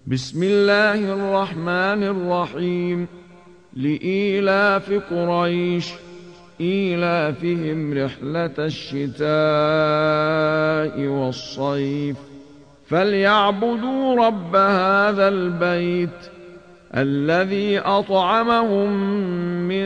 بسم الله الرحمن الرحيم. لإيلاف قريش إيلافهم رحلة الشتاء والصيف فليعبدوا رب هذا البيت الذي أطعمهم